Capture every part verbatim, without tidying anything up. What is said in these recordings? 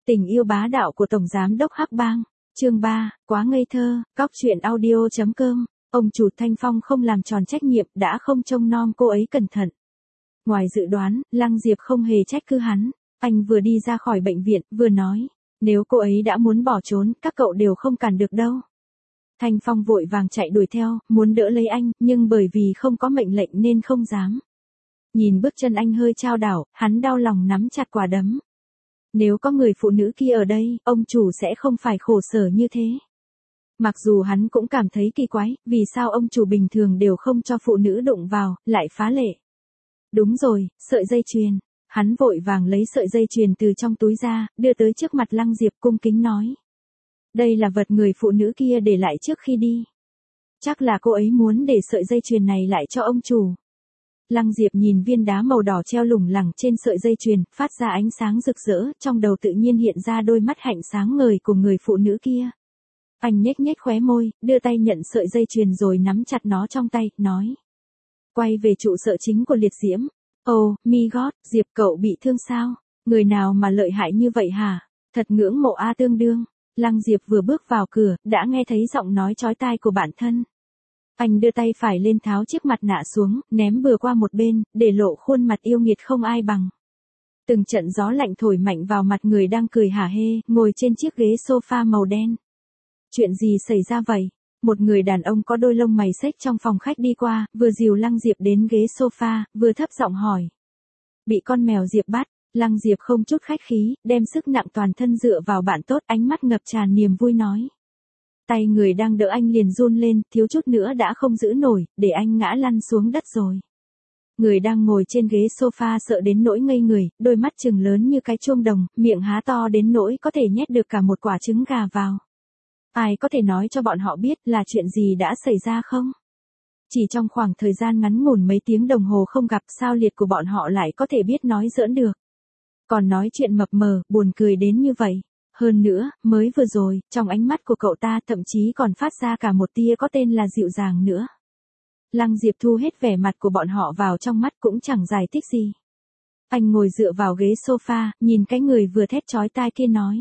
Tình yêu bá đạo của Tổng Giám đốc Hắc Bang, chương ba, quá ngây thơ, cóc truyện audio chấm com, ông chủ Thanh Phong không làm tròn trách nhiệm đã không trông nom cô ấy cẩn thận. Ngoài dự đoán, Lăng Diệp không hề trách cứ hắn, anh vừa đi ra khỏi bệnh viện, vừa nói, nếu cô ấy đã muốn bỏ trốn, các cậu đều không cản được đâu. Thanh Phong vội vàng chạy đuổi theo, muốn đỡ lấy anh, nhưng bởi vì không có mệnh lệnh nên không dám. Nhìn bước chân anh hơi chao đảo, hắn đau lòng nắm chặt quả đấm. Nếu có người phụ nữ kia ở đây, ông chủ sẽ không phải khổ sở như thế. Mặc dù hắn cũng cảm thấy kỳ quái, vì sao ông chủ bình thường đều không cho phụ nữ đụng vào, lại phá lệ. Đúng rồi, sợi dây chuyền. Hắn vội vàng lấy sợi dây chuyền từ trong túi ra, đưa tới trước mặt Lăng Diệp cung kính nói. Đây là vật người phụ nữ kia để lại trước khi đi. Chắc là cô ấy muốn để sợi dây chuyền này lại cho ông chủ. Lăng Diệp nhìn viên đá màu đỏ treo lủng lẳng trên sợi dây chuyền, phát ra ánh sáng rực rỡ, trong đầu tự nhiên hiện ra đôi mắt hạnh sáng ngời của người phụ nữ kia. Anh nhếch nhếch khóe môi, đưa tay nhận sợi dây chuyền rồi nắm chặt nó trong tay, nói. Quay về trụ sở chính của liệt diễm. Oh, my God, Diệp cậu bị thương sao? Người nào mà lợi hại như vậy hả? Thật ngưỡng mộ a tương đương. Lăng Diệp vừa bước vào cửa, đã nghe thấy giọng nói chói tai của bản thân. Anh đưa tay phải lên tháo chiếc mặt nạ xuống, ném bừa qua một bên, để lộ khuôn mặt yêu nghiệt không ai bằng. Từng trận gió lạnh thổi mạnh vào mặt người đang cười hả hê, ngồi trên chiếc ghế sofa màu đen. Chuyện gì xảy ra vậy? Một người đàn ông có đôi lông mày xếch trong phòng khách đi qua, vừa dìu Lăng Diệp đến ghế sofa, vừa thấp giọng hỏi. Bị con mèo Diệp bắt, Lăng Diệp không chút khách khí, đem sức nặng toàn thân dựa vào bạn tốt, ánh mắt ngập tràn niềm vui nói. Tay người đang đỡ anh liền run lên, thiếu chút nữa đã không giữ nổi, để anh ngã lăn xuống đất rồi. Người đang ngồi trên ghế sofa sợ đến nỗi ngây người, đôi mắt trừng lớn như cái chuông đồng, miệng há to đến nỗi có thể nhét được cả một quả trứng gà vào. Ai có thể nói cho bọn họ biết là chuyện gì đã xảy ra không? Chỉ trong khoảng thời gian ngắn ngủn mấy tiếng đồng hồ không gặp, sao liệt của bọn họ lại có thể biết nói giỡn được. Còn nói chuyện mập mờ, buồn cười đến như vậy. Hơn nữa, mới vừa rồi, trong ánh mắt của cậu ta thậm chí còn phát ra cả một tia có tên là dịu dàng nữa. Lăng Diệp thu hết vẻ mặt của bọn họ vào trong mắt cũng chẳng giải thích gì. Anh ngồi dựa vào ghế sofa, nhìn cái người vừa thét chói tai kia nói.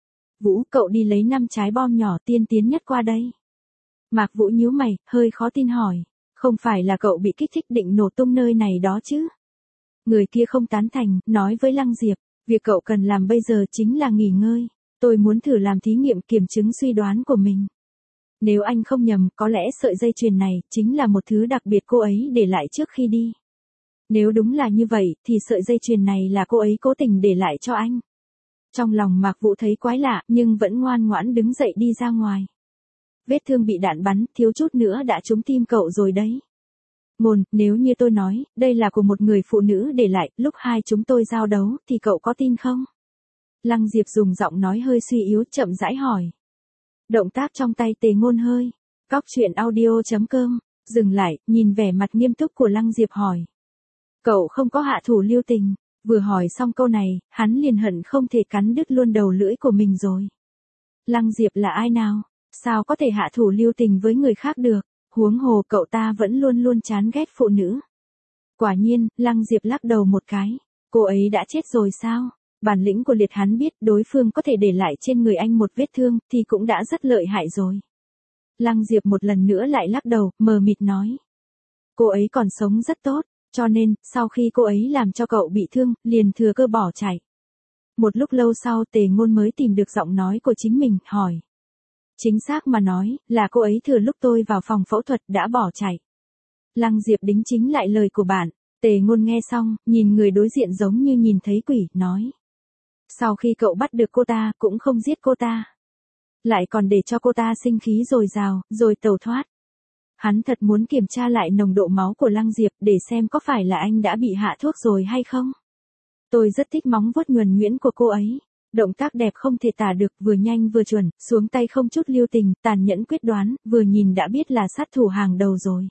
Vũ, cậu đi lấy năm trái bom nhỏ tiên tiến nhất qua đây. Mạc Vũ nhíu mày, hơi khó tin hỏi. Không phải là cậu bị kích thích định nổ tung nơi này đó chứ? Người kia không tán thành, nói với Lăng Diệp. Việc cậu cần làm bây giờ chính là nghỉ ngơi. Tôi muốn thử làm thí nghiệm kiểm chứng suy đoán của mình. Nếu anh không nhầm, có lẽ sợi dây chuyền này chính là một thứ đặc biệt cô ấy để lại trước khi đi. Nếu đúng là như vậy, thì sợi dây chuyền này là cô ấy cố tình để lại cho anh. Trong lòng Mạc Vũ thấy quái lạ, nhưng vẫn ngoan ngoãn đứng dậy đi ra ngoài. Vết thương bị đạn bắn, thiếu chút nữa đã trúng tim cậu rồi đấy. Ngôn, nếu như tôi nói, đây là của một người phụ nữ để lại, lúc hai chúng tôi giao đấu, thì cậu có tin không? Lăng Diệp dùng giọng nói hơi suy yếu, chậm rãi hỏi. Động tác trong tay Tề Ngôn hơi. Cóc truyện audio chấm com, dừng lại, nhìn vẻ mặt nghiêm túc của Lăng Diệp hỏi. Cậu không có hạ thủ lưu tình. Vừa hỏi xong câu này, hắn liền hận không thể cắn đứt luôn đầu lưỡi của mình rồi. Lăng Diệp là ai nào? Sao có thể hạ thủ lưu tình với người khác được? Huống hồ cậu ta vẫn luôn luôn chán ghét phụ nữ. Quả nhiên, Lăng Diệp lắc đầu một cái. Cô ấy đã chết rồi sao? Bản lĩnh của liệt hắn biết đối phương có thể để lại trên người anh một vết thương thì cũng đã rất lợi hại rồi. Lăng Diệp một lần nữa lại lắc đầu, mờ mịt nói. Cô ấy còn sống rất tốt, cho nên, sau khi cô ấy làm cho cậu bị thương, liền thừa cơ bỏ chạy. Một lúc lâu sau Tề Ngôn mới tìm được giọng nói của chính mình, hỏi. Chính xác mà nói, là cô ấy thừa lúc tôi vào phòng phẫu thuật đã bỏ chạy. Lăng Diệp đính chính lại lời của bạn. Tề Ngôn nghe xong, nhìn người đối diện giống như nhìn thấy quỷ, nói. Sau khi cậu bắt được cô ta, cũng không giết cô ta. Lại còn để cho cô ta sinh khí dồi dào, rồi tẩu thoát. Hắn thật muốn kiểm tra lại nồng độ máu của Lăng Diệp để xem có phải là anh đã bị hạ thuốc rồi hay không. Tôi rất thích móng vuốt nhuần nhuyễn của cô ấy. Động tác đẹp không thể tả được, vừa nhanh vừa chuẩn, xuống tay không chút lưu tình, tàn nhẫn quyết đoán, vừa nhìn đã biết là sát thủ hàng đầu rồi.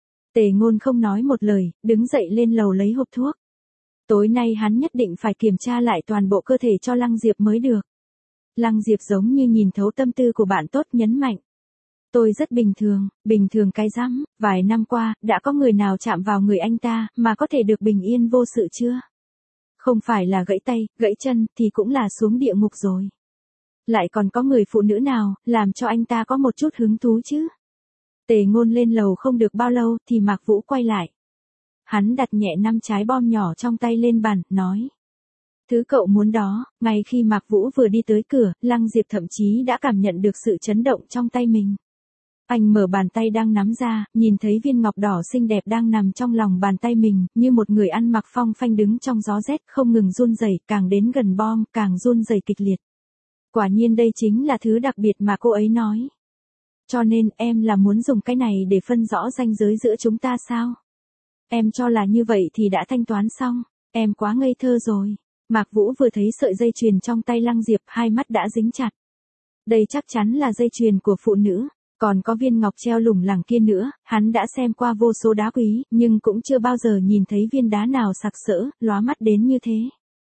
Tề Ngôn không nói một lời, đứng dậy lên lầu lấy hộp thuốc. Tối nay hắn nhất định phải kiểm tra lại toàn bộ cơ thể cho Lăng Diệp mới được. Lăng Diệp giống như nhìn thấu tâm tư của bạn tốt, nhấn mạnh. Tôi rất bình thường, bình thường cái rắm, vài năm qua, đã có người nào chạm vào người anh ta, mà có thể được bình yên vô sự chưa? Không phải là gãy tay, gãy chân, thì cũng là xuống địa ngục rồi. Lại còn có người phụ nữ nào, làm cho anh ta có một chút hứng thú chứ? Tề Ngôn lên lầu không được bao lâu, thì Mạc Vũ quay lại. Hắn đặt nhẹ năm trái bom nhỏ trong tay lên bàn, nói. Thứ cậu muốn đó. Ngay khi Mạc Vũ vừa đi tới cửa, Lăng Diệp thậm chí đã cảm nhận được sự chấn động trong tay mình. Anh mở bàn tay đang nắm ra, nhìn thấy viên ngọc đỏ xinh đẹp đang nằm trong lòng bàn tay mình, như một người ăn mặc phong phanh đứng trong gió rét, không ngừng run rẩy, càng đến gần bom, càng run rẩy kịch liệt. Quả nhiên đây chính là thứ đặc biệt mà cô ấy nói. Cho nên, em là muốn dùng cái này để phân rõ ranh giới giữa chúng ta sao? Em cho là như vậy thì đã thanh toán xong, em quá ngây thơ rồi. Mạc Vũ vừa thấy sợi dây chuyền trong tay Lăng Diệp, hai mắt đã dính chặt. Đây chắc chắn là dây chuyền của phụ nữ. Còn có viên ngọc treo lủng lẳng kia nữa, hắn đã xem qua vô số đá quý, nhưng cũng chưa bao giờ nhìn thấy viên đá nào sặc sỡ, lóa mắt đến như thế.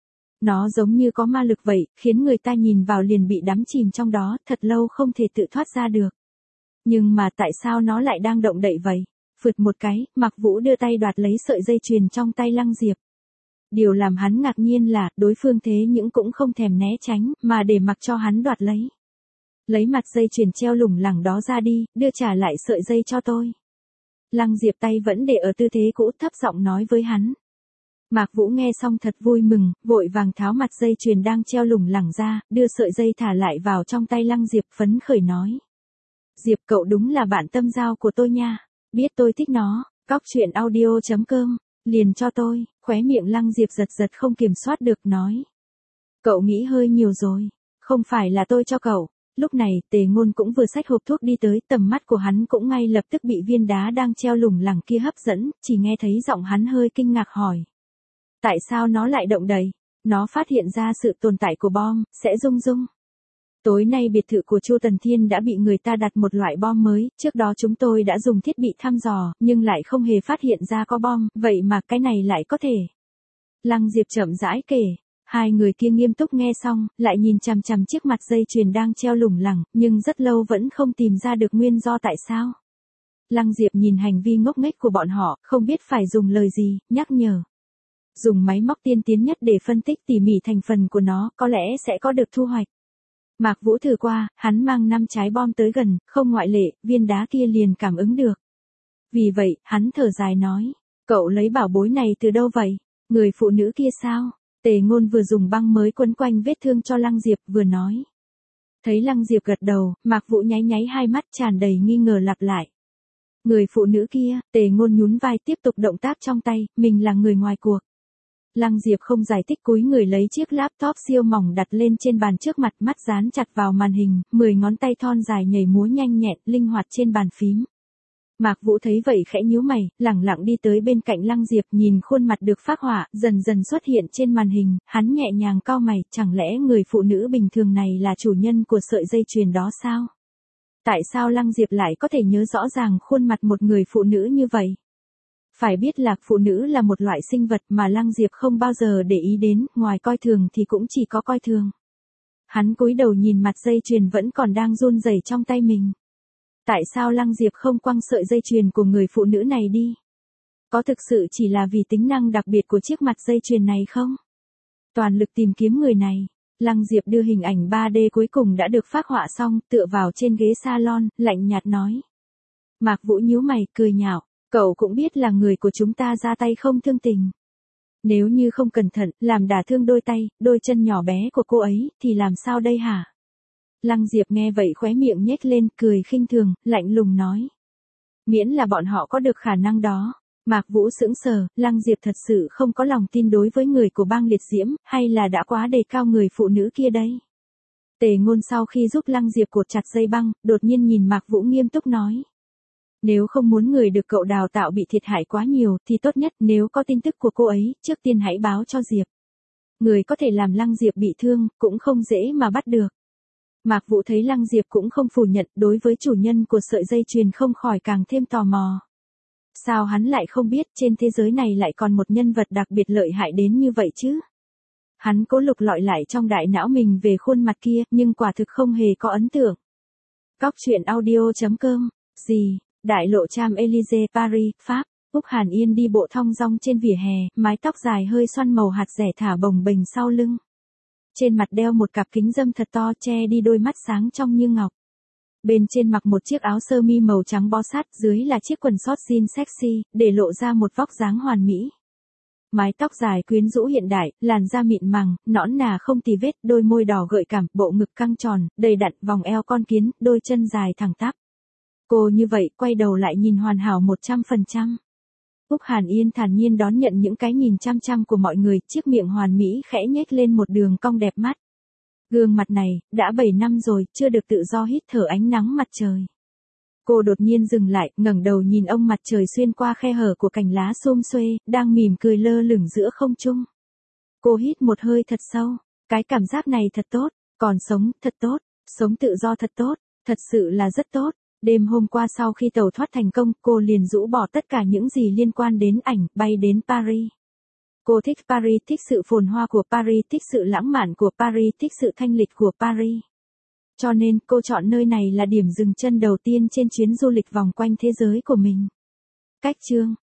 Nó giống như có ma lực vậy, khiến người ta nhìn vào liền bị đắm chìm trong đó, thật lâu không thể tự thoát ra được. Nhưng mà tại sao nó lại đang động đậy vậy? Phượt một cái, Mạc Vũ đưa tay đoạt lấy sợi dây chuyền trong tay Lăng Diệp. Điều làm hắn ngạc nhiên là, đối phương thế nhưng cũng không thèm né tránh, mà để mặc cho hắn đoạt lấy. Lấy mặt dây chuyền treo lủng lẳng đó ra đi, đưa trả lại sợi dây cho tôi. Lăng Diệp tay vẫn để ở tư thế cũ, thấp giọng nói với hắn. Mạc Vũ nghe xong thật vui mừng, vội vàng tháo mặt dây chuyền đang treo lủng lẳng ra, đưa sợi dây thả lại vào trong tay Lăng Diệp, phấn khởi nói. Diệp cậu đúng là bạn tâm giao của tôi nha, biết tôi thích nó, cóc truyện audio chấm com, liền cho tôi, khóe miệng Lăng Diệp giật giật không kiểm soát được, nói. Cậu nghĩ hơi nhiều rồi, không phải là tôi cho cậu. Lúc này, Tề Ngôn cũng vừa xách hộp thuốc đi tới, tầm mắt của hắn cũng ngay lập tức bị viên đá đang treo lủng lẳng kia hấp dẫn, chỉ nghe thấy giọng hắn hơi kinh ngạc hỏi. Tại sao nó lại động đậy? Nó phát hiện ra sự tồn tại của bom, sẽ rung rung. Tối nay biệt thự của Chu Tần Thiên đã bị người ta đặt một loại bom mới, trước đó chúng tôi đã dùng thiết bị thăm dò, nhưng lại không hề phát hiện ra có bom, vậy mà cái này lại có thể. Lăng Diệp chậm rãi kể. Hai người kia nghiêm túc nghe xong, lại nhìn chằm chằm chiếc mặt dây chuyền đang treo lủng lẳng, nhưng rất lâu vẫn không tìm ra được nguyên do tại sao. Lăng Diệp nhìn hành vi ngốc nghếch của bọn họ, không biết phải dùng lời gì, nhắc nhở. Dùng máy móc tiên tiến nhất để phân tích tỉ mỉ thành phần của nó, có lẽ sẽ có được thu hoạch. Mạc Vũ thử qua, hắn mang năm trái bom tới gần, không ngoại lệ, viên đá kia liền cảm ứng được. Vì vậy, hắn thở dài nói, cậu lấy bảo bối này từ đâu vậy? Người phụ nữ kia sao? Tề Ngôn vừa dùng băng mới quấn quanh vết thương cho Lăng Diệp, vừa nói. Thấy Lăng Diệp gật đầu, Mạc Vũ nháy nháy hai mắt, tràn đầy nghi ngờ lặp lại. Người phụ nữ kia, Tề Ngôn nhún vai tiếp tục động tác trong tay, mình là người ngoài cuộc. Lăng Diệp không giải thích, cúi người lấy chiếc laptop siêu mỏng đặt lên trên bàn trước mặt, mắt dán chặt vào màn hình, mười ngón tay thon dài nhảy múa nhanh nhẹn, linh hoạt trên bàn phím. Mạc Vũ thấy vậy khẽ nhíu mày, lẳng lặng đi tới bên cạnh Lăng Diệp, nhìn khuôn mặt được phác họa, dần dần xuất hiện trên màn hình, hắn nhẹ nhàng cau mày, chẳng lẽ người phụ nữ bình thường này là chủ nhân của sợi dây chuyền đó sao? Tại sao Lăng Diệp lại có thể nhớ rõ ràng khuôn mặt một người phụ nữ như vậy? Phải biết là phụ nữ là một loại sinh vật mà Lăng Diệp không bao giờ để ý đến, ngoài coi thường thì cũng chỉ có coi thường. Hắn cúi đầu nhìn mặt dây chuyền vẫn còn đang run rẩy trong tay mình. Tại sao Lăng Diệp không quăng sợi dây chuyền của người phụ nữ này đi? Có thực sự chỉ là vì tính năng đặc biệt của chiếc mặt dây chuyền này không? Toàn lực tìm kiếm người này, Lăng Diệp đưa hình ảnh ba D cuối cùng đã được phác họa xong, tựa vào trên ghế salon, lạnh nhạt nói. Mạc Vũ nhíu mày, cười nhạo, cậu cũng biết là người của chúng ta ra tay không thương tình. Nếu như không cẩn thận, làm đả thương đôi tay, đôi chân nhỏ bé của cô ấy, thì làm sao đây hả? Lăng Diệp nghe vậy khóe miệng nhếch lên, cười khinh thường, lạnh lùng nói. Miễn là bọn họ có được khả năng đó. Mạc Vũ sững sờ, Lăng Diệp thật sự không có lòng tin đối với người của bang liệt diễm, hay là đã quá đề cao người phụ nữ kia đây? Tề Ngôn sau khi giúp Lăng Diệp cột chặt dây băng, đột nhiên nhìn Mạc Vũ nghiêm túc nói. Nếu không muốn người được cậu đào tạo bị thiệt hại quá nhiều, thì tốt nhất nếu có tin tức của cô ấy, trước tiên hãy báo cho Diệp. Người có thể làm Lăng Diệp bị thương, cũng không dễ mà bắt được. Mạc Vũ thấy Lăng Diệp cũng không phủ nhận, đối với chủ nhân của sợi dây chuyền không khỏi càng thêm tò mò. Sao hắn lại không biết trên thế giới này lại còn một nhân vật đặc biệt lợi hại đến như vậy chứ? Hắn cố lục lọi lại trong đại não mình về khuôn mặt kia, nhưng quả thực không hề có ấn tượng. Cóc truyện audio chấm com, gì, đại lộ Champs-Élysées, Paris, Pháp. Úc Hàn Yên đi bộ thong dong trên vỉa hè, mái tóc dài hơi xoăn màu hạt dẻ thả bồng bềnh sau lưng. Trên mặt đeo một cặp kính râm thật to che đi đôi mắt sáng trong như ngọc. Bên trên mặc một chiếc áo sơ mi màu trắng bó sát, dưới là chiếc quần short jean sexy, để lộ ra một vóc dáng hoàn mỹ. Mái tóc dài quyến rũ hiện đại, làn da mịn màng, nõn nà không tì vết, đôi môi đỏ gợi cảm, bộ ngực căng tròn, đầy đặn, vòng eo con kiến, đôi chân dài thẳng tắp. Cô như vậy, quay đầu lại nhìn hoàn hảo một trăm phần trăm. Úc Hàn Yên thản nhiên đón nhận những cái nhìn chăm chăm của mọi người, chiếc miệng hoàn mỹ khẽ nhếch lên một đường cong đẹp mắt. Gương mặt này, đã bảy năm rồi, chưa được tự do hít thở ánh nắng mặt trời. Cô đột nhiên dừng lại, ngẩng đầu nhìn ông mặt trời xuyên qua khe hở của cành lá xum xuê, đang mỉm cười lơ lửng giữa không trung. Cô hít một hơi thật sâu, cái cảm giác này thật tốt, còn sống, thật tốt, sống tự do thật tốt, thật sự là rất tốt. Đêm hôm qua sau khi tẩu thoát thành công, cô liền rũ bỏ tất cả những gì liên quan đến ảnh, bay đến Paris. Cô thích Paris, thích sự phồn hoa của Paris, thích sự lãng mạn của Paris, thích sự thanh lịch của Paris. Cho nên, cô chọn nơi này là điểm dừng chân đầu tiên trên chuyến du lịch vòng quanh thế giới của mình. Cách chương